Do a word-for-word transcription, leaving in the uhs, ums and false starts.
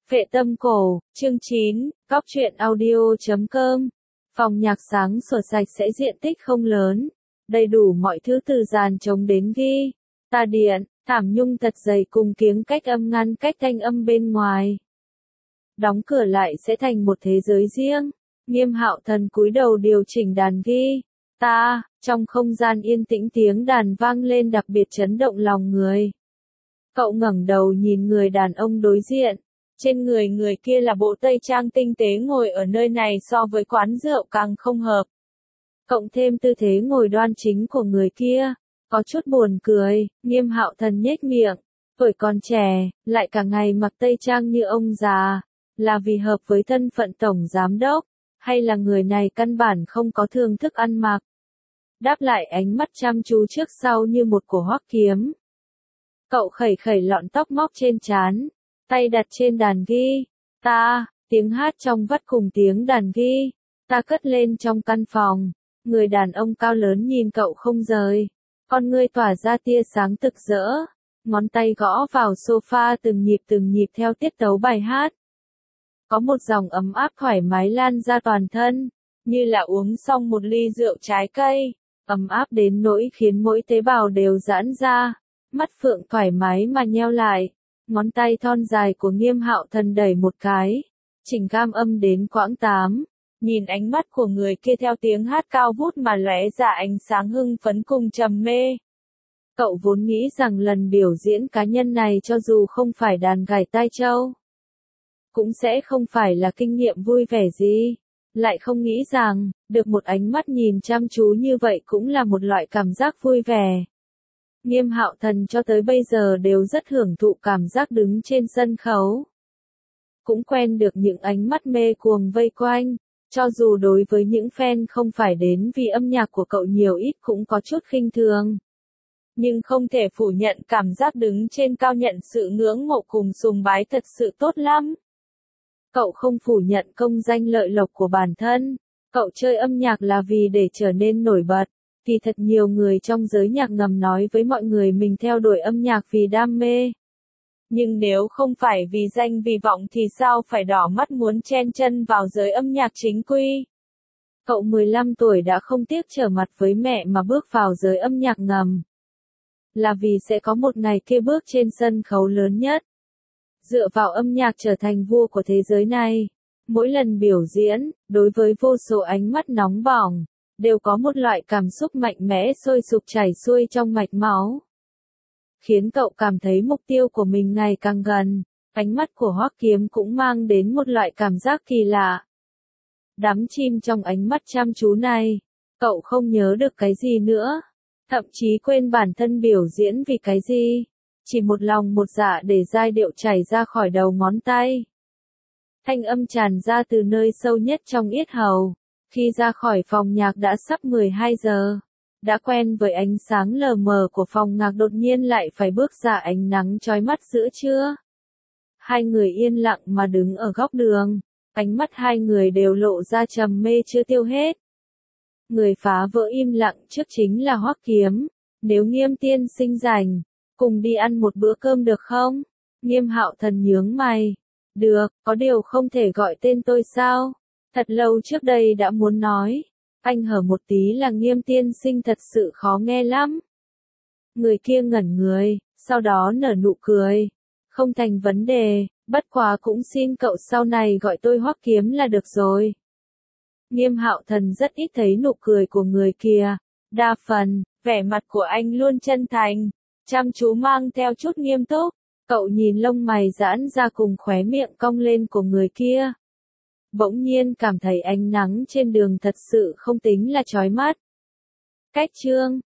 Phệ tâm cổ, chương chín, góc truyện audio chấm com. Phòng nhạc sáng sủa sạch sẽ, diện tích không lớn, đầy đủ mọi thứ từ dàn trống đến ghi, ta điện, thảm nhung thật dày cùng kiếng cách âm ngăn cách thanh âm bên ngoài. Đóng cửa lại sẽ thành một thế giới riêng. Nghiêm Hạo Thần cúi đầu điều chỉnh đàn ghi, ta, trong không gian yên tĩnh tiếng đàn vang lên đặc biệt chấn động lòng người. Cậu ngẩng đầu nhìn người đàn ông đối diện. Trên người người kia là bộ tây trang tinh tế, ngồi ở nơi này so với quán rượu càng không hợp. Cộng thêm tư thế ngồi đoan chính của người kia, có chút buồn cười. Nghiêm Hạo Thần nhếch miệng, tuổi còn trẻ, lại cả ngày mặc tây trang như ông già, là vì hợp với thân phận tổng giám đốc, hay là người này căn bản không có thưởng thức ăn mặc? Đáp lại ánh mắt chăm chú trước sau như một của Hoắc Kiếm. Cậu khẩy khẩy lọn tóc móc trên trán, tay đặt trên đàn ghi, ta, tiếng hát trong vắt cùng tiếng đàn ghi, ta cất lên trong căn phòng. Người đàn ông cao lớn nhìn cậu không rời, con ngươi tỏa ra tia sáng rực rỡ, ngón tay gõ vào sofa từng nhịp từng nhịp theo tiết tấu bài hát. Có một dòng ấm áp thoải mái lan ra toàn thân, như là uống xong một ly rượu trái cây, ấm áp đến nỗi khiến mỗi tế bào đều giãn ra, mắt phượng thoải mái mà nheo lại. Ngón tay thon dài của Nghiêm Hạo Thần đẩy một cái, chỉnh gam âm đến quãng tám, nhìn ánh mắt của người kia theo tiếng hát cao vút mà lóe ra ánh sáng hưng phấn cùng trầm mê. Cậu vốn nghĩ rằng lần biểu diễn cá nhân này cho dù không phải đàn gảy tai châu, cũng sẽ không phải là kinh nghiệm vui vẻ gì, lại không nghĩ rằng, được một ánh mắt nhìn chăm chú như vậy cũng là một loại cảm giác vui vẻ. Nghiêm Hạo Thần cho tới bây giờ đều rất hưởng thụ cảm giác đứng trên sân khấu. Cũng quen được những ánh mắt mê cuồng vây quanh, cho dù đối với những fan không phải đến vì âm nhạc của cậu nhiều ít cũng có chút khinh thường. Nhưng không thể phủ nhận cảm giác đứng trên cao nhận sự ngưỡng mộ cùng sùng bái thật sự tốt lắm. Cậu không phủ nhận công danh lợi lộc của bản thân, cậu chơi âm nhạc là vì để trở nên nổi bật. Kỳ thật nhiều người trong giới nhạc ngầm nói với mọi người mình theo đuổi âm nhạc vì đam mê. Nhưng nếu không phải vì danh vì vọng thì sao phải đỏ mắt muốn chen chân vào giới âm nhạc chính quy. Cậu mười lăm tuổi đã không tiếc trở mặt với mẹ mà bước vào giới âm nhạc ngầm. Là vì sẽ có một ngày kia bước trên sân khấu lớn nhất. Dựa vào âm nhạc trở thành vua của thế giới này. Mỗi lần biểu diễn, đối với vô số ánh mắt nóng bỏng, đều có một loại cảm xúc mạnh mẽ sôi sục chảy xuôi trong mạch máu. Khiến cậu cảm thấy mục tiêu của mình ngày càng gần, ánh mắt của Hoắc Kiếm cũng mang đến một loại cảm giác kỳ lạ. Đắm chìm trong ánh mắt chăm chú này, cậu không nhớ được cái gì nữa, thậm chí quên bản thân biểu diễn vì cái gì, chỉ một lòng một dạ để giai điệu chảy ra khỏi đầu ngón tay. Thanh âm tràn ra từ nơi sâu nhất trong yết hầu. Khi ra khỏi phòng nhạc đã sắp mười hai giờ, đã quen với ánh sáng lờ mờ của phòng nhạc đột nhiên lại phải bước ra ánh nắng chói mắt giữa trưa. Hai người yên lặng mà đứng ở góc đường, ánh mắt hai người đều lộ ra trầm mê chưa tiêu hết. Người phá vỡ im lặng trước chính là Hoắc Kiếm, nếu Nghiêm tiên sinh rảnh, cùng đi ăn một bữa cơm được không? Nghiêm Hạo Thần nhướng mày, được, có điều không thể gọi tên tôi sao? Thật lâu trước đây đã muốn nói, anh hở một tí là Nghiêm tiên sinh thật sự khó nghe lắm. Người kia ngẩn người, sau đó nở nụ cười. Không thành vấn đề, bất quá cũng xin cậu sau này gọi tôi Hoắc Kiếm là được rồi. Nghiêm Hạo Thần rất ít thấy nụ cười của người kia. Đa phần, vẻ mặt của anh luôn chân thành, chăm chú mang theo chút nghiêm túc. Cậu nhìn lông mày giãn ra cùng khóe miệng cong lên của người kia. Bỗng nhiên cảm thấy ánh nắng trên đường thật sự không tính là chói mắt. Cách chương